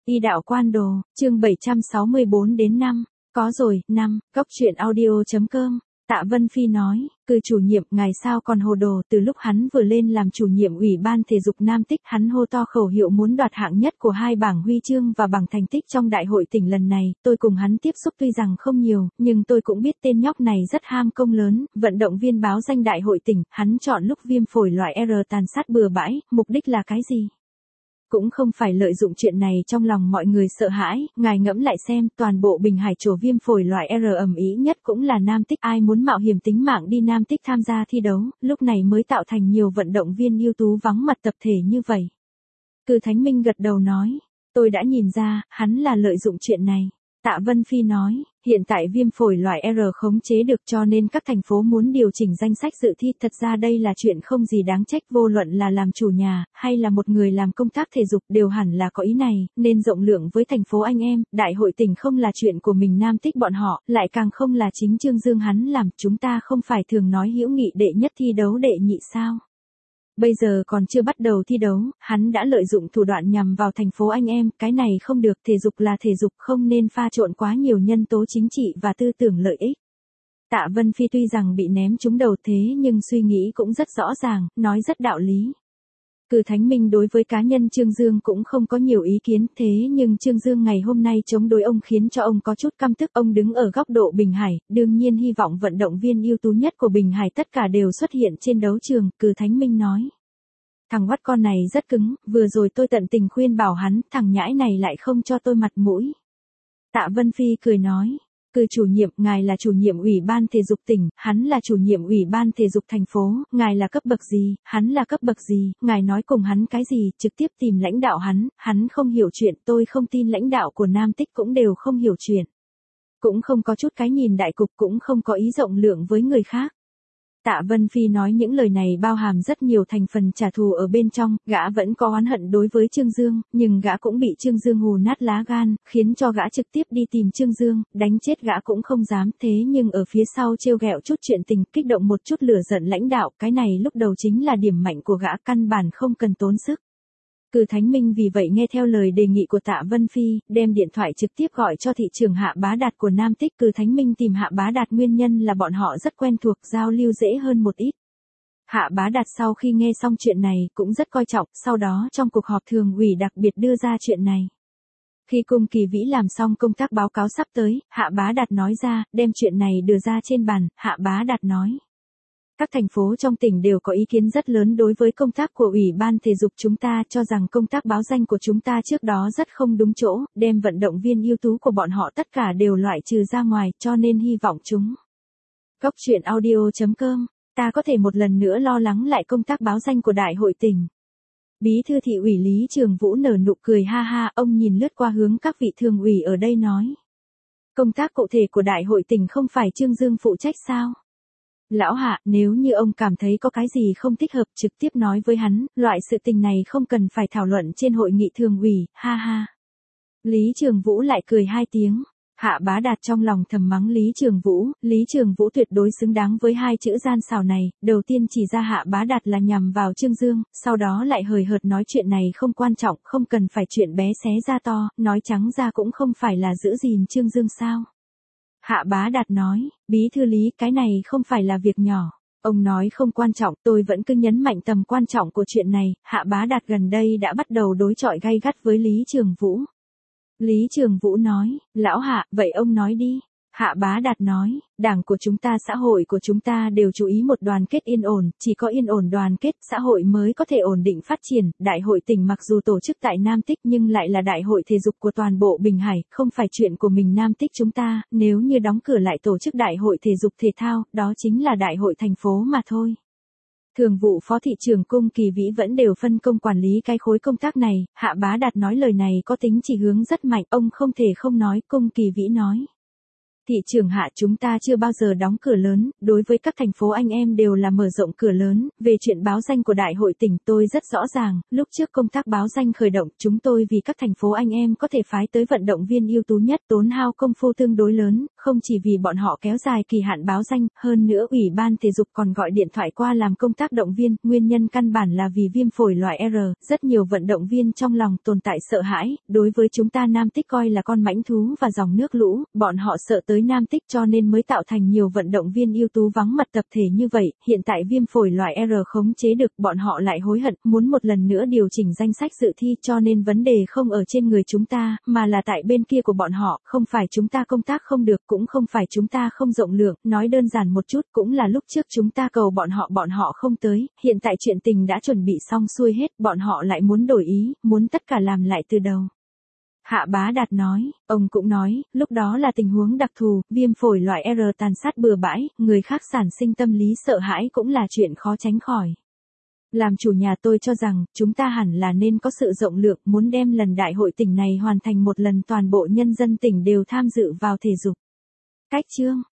Y đạo quan đồ, chương 764 đến 5. Có rồi, 5. Góc truyện audio.com. Tạ Vân Phi nói, cư chủ nhiệm, ngài sao còn hồ đồ. Từ lúc hắn vừa lên làm chủ nhiệm ủy ban thể dục Nam Tích, hắn hô to khẩu hiệu muốn đoạt hạng nhất của 2 bảng huy chương và bằng thành tích trong đại hội tỉnh lần này. Tôi cùng hắn tiếp xúc tuy rằng không nhiều, nhưng tôi cũng biết tên nhóc này rất ham công lớn. Vận động viên báo danh đại hội tỉnh, hắn chọn lúc viêm phổi loại R tàn sát bừa bãi, mục đích là cái gì? Cũng không phải lợi dụng chuyện này trong lòng mọi người sợ hãi, ngài ngẫm lại xem, toàn bộ Bình Hải trổ viêm phổi loại R ầm ĩ nhất cũng là Nam Tích, ai muốn mạo hiểm tính mạng đi Nam Tích tham gia thi đấu, lúc này mới tạo thành nhiều vận động viên ưu tú vắng mặt tập thể như vậy. Cư Thánh Minh gật đầu nói, tôi đã nhìn ra, hắn là lợi dụng chuyện này. Tạ Vân Phi nói, hiện tại viêm phổi loại R khống chế được cho nên các thành phố muốn điều chỉnh danh sách dự thi, thật ra đây là chuyện không gì đáng trách, vô luận là làm chủ nhà, hay là một người làm công tác thể dục đều hẳn là có ý này, nên rộng lượng với thành phố anh em, đại hội tỉnh không là chuyện của mình Nam Tích bọn họ, lại càng không là chính Trương Dương hắn làm, chúng ta không phải thường nói hữu nghị đệ nhất thi đấu đệ nhị sao? Bây giờ còn chưa bắt đầu thi đấu, hắn đã lợi dụng thủ đoạn nhằm vào thành phố anh em, cái này không được, thể dục là thể dục, không nên pha trộn quá nhiều nhân tố chính trị và tư tưởng lợi ích. Tạ Vân Phi tuy rằng bị ném trúng đầu thế nhưng suy nghĩ cũng rất rõ ràng, nói rất đạo lý. Cư Thánh Minh đối với cá nhân Trương Dương cũng không có nhiều ý kiến, thế nhưng Trương Dương ngày hôm nay chống đối ông khiến cho ông có chút căm tức, ông đứng ở góc độ Bình Hải, đương nhiên hy vọng vận động viên ưu tú nhất của Bình Hải tất cả đều xuất hiện trên đấu trường, Cư Thánh Minh nói. Thằng oắt con này rất cứng, vừa rồi tôi tận tình khuyên bảo hắn, thằng nhãi này lại không cho tôi mặt mũi. Tạ Vân Phi cười nói. Cư chủ nhiệm, ngài là chủ nhiệm ủy ban thể dục tỉnh, hắn là chủ nhiệm ủy ban thể dục thành phố, ngài là cấp bậc gì, hắn là cấp bậc gì, ngài nói cùng hắn cái gì, trực tiếp tìm lãnh đạo hắn không hiểu chuyện, tôi không tin lãnh đạo của Nam Tích cũng đều không hiểu chuyện. Cũng không có chút cái nhìn đại cục, cũng không có ý rộng lượng với người khác. Tạ Vân Phi nói những lời này bao hàm rất nhiều thành phần trả thù ở bên trong, gã vẫn có oán hận đối với Trương Dương, nhưng gã cũng bị Trương Dương hù nát lá gan, khiến cho gã trực tiếp đi tìm Trương Dương, đánh chết gã cũng không dám, thế nhưng ở phía sau trêu ghẹo chút chuyện tình, kích động một chút lửa giận lãnh đạo, cái này lúc đầu chính là điểm mạnh của gã, căn bản không cần tốn sức. Cư Thánh Minh vì vậy nghe theo lời đề nghị của Tạ Vân Phi, đem điện thoại trực tiếp gọi cho thị trưởng Hạ Bá Đạt của Nam Tích. Cư Thánh Minh tìm Hạ Bá Đạt nguyên nhân là bọn họ rất quen thuộc, giao lưu dễ hơn một ít. Hạ Bá Đạt sau khi nghe xong chuyện này cũng rất coi trọng, sau đó trong cuộc họp thường ủy đặc biệt đưa ra chuyện này. Khi Cung Kỳ Vĩ làm xong công tác báo cáo sắp tới, Hạ Bá Đạt nói ra, đem chuyện này đưa ra trên bàn, Hạ Bá Đạt nói. Các thành phố trong tỉnh đều có ý kiến rất lớn đối với công tác của Ủy ban thể dục chúng ta, cho rằng công tác báo danh của chúng ta trước đó rất không đúng chỗ, đem vận động viên ưu tú của bọn họ tất cả đều loại trừ ra ngoài, cho nên hy vọng chúng. Góc truyện audio.com, ta có thể một lần nữa lo lắng lại công tác báo danh của đại hội tỉnh. Bí thư thị ủy Lý Trường Vũ nở nụ cười ha ha, ông nhìn lướt qua hướng các vị thường ủy ở đây nói. Công tác cụ thể của đại hội tỉnh không phải Trương Dương phụ trách sao? Lão Hạ, nếu như ông cảm thấy có cái gì không thích hợp trực tiếp nói với hắn, loại sự tình này không cần phải thảo luận trên hội nghị thường ủy, ha ha. Lý Trường Vũ lại cười 2 tiếng. Hạ Bá Đạt trong lòng thầm mắng Lý Trường Vũ tuyệt đối xứng đáng với 2 chữ gian xảo này, đầu tiên chỉ ra Hạ Bá Đạt là nhằm vào Trương Dương, sau đó lại hời hợt nói chuyện này không quan trọng, không cần phải chuyện bé xé ra to, nói trắng ra cũng không phải là giữ gìn Trương Dương sao. Hạ Bá Đạt nói, bí thư Lý, cái này không phải là việc nhỏ. Ông nói không quan trọng, tôi vẫn cứ nhấn mạnh tầm quan trọng của chuyện này. Hạ Bá Đạt gần đây đã bắt đầu đối chọi gay gắt với Lý Trường Vũ. Lý Trường Vũ nói, lão Hạ, vậy ông nói đi. Hạ Bá Đạt nói, đảng của chúng ta, xã hội của chúng ta đều chú ý một đoàn kết yên ổn, chỉ có yên ổn đoàn kết, xã hội mới có thể ổn định phát triển. Đại hội tỉnh mặc dù tổ chức tại Nam Tích nhưng lại là đại hội thể dục của toàn bộ Bình Hải, không phải chuyện của mình Nam Tích chúng ta, nếu như đóng cửa lại tổ chức đại hội thể dục thể thao, đó chính là đại hội thành phố mà thôi. Thường vụ Phó thị trưởng Cung Kỳ Vĩ vẫn đều phân công quản lý cái khối công tác này, Hạ Bá Đạt nói lời này có tính chỉ hướng rất mạnh, ông không thể không nói, Cung Kỳ Vĩ nói. Thị trưởng Hạ, chúng ta chưa bao giờ đóng cửa lớn, đối với các thành phố anh em đều là mở rộng cửa lớn. Về chuyện báo danh của đại hội tỉnh tôi rất rõ ràng, lúc trước công tác báo danh khởi động, chúng tôi vì các thành phố anh em có thể phái tới vận động viên ưu tú nhất, tốn hao công phu tương đối lớn, không chỉ vì bọn họ kéo dài kỳ hạn báo danh, hơn nữa Ủy ban thể dục còn gọi điện thoại qua làm công tác động viên, nguyên nhân căn bản là vì viêm phổi loại R, rất nhiều vận động viên trong lòng tồn tại sợ hãi, đối với chúng ta Nam Tích coi là con mãnh thú và dòng nước lũ, bọn họ sợ tới Nam Tích cho nên mới tạo thành nhiều vận động viên ưu tú vắng mặt tập thể như vậy, hiện tại viêm phổi loại R khống chế được, bọn họ lại hối hận, muốn một lần nữa điều chỉnh danh sách dự thi cho nên vấn đề không ở trên người chúng ta, mà là tại bên kia của bọn họ, không phải chúng ta công tác không được, cũng không phải chúng ta không rộng lượng, nói đơn giản một chút cũng là lúc trước chúng ta cầu bọn họ không tới, hiện tại chuyện tình đã chuẩn bị xong xuôi hết, bọn họ lại muốn đổi ý, muốn tất cả làm lại từ đầu. Hạ Bá Đạt nói, ông cũng nói, lúc đó là tình huống đặc thù, viêm phổi loại R tàn sát bừa bãi, người khác sản sinh tâm lý sợ hãi cũng là chuyện khó tránh khỏi. Làm chủ nhà tôi cho rằng, chúng ta hẳn là nên có sự rộng lượng, muốn đem lần đại hội tỉnh này hoàn thành một lần toàn bộ nhân dân tỉnh đều tham dự vào thể dục. Cách chương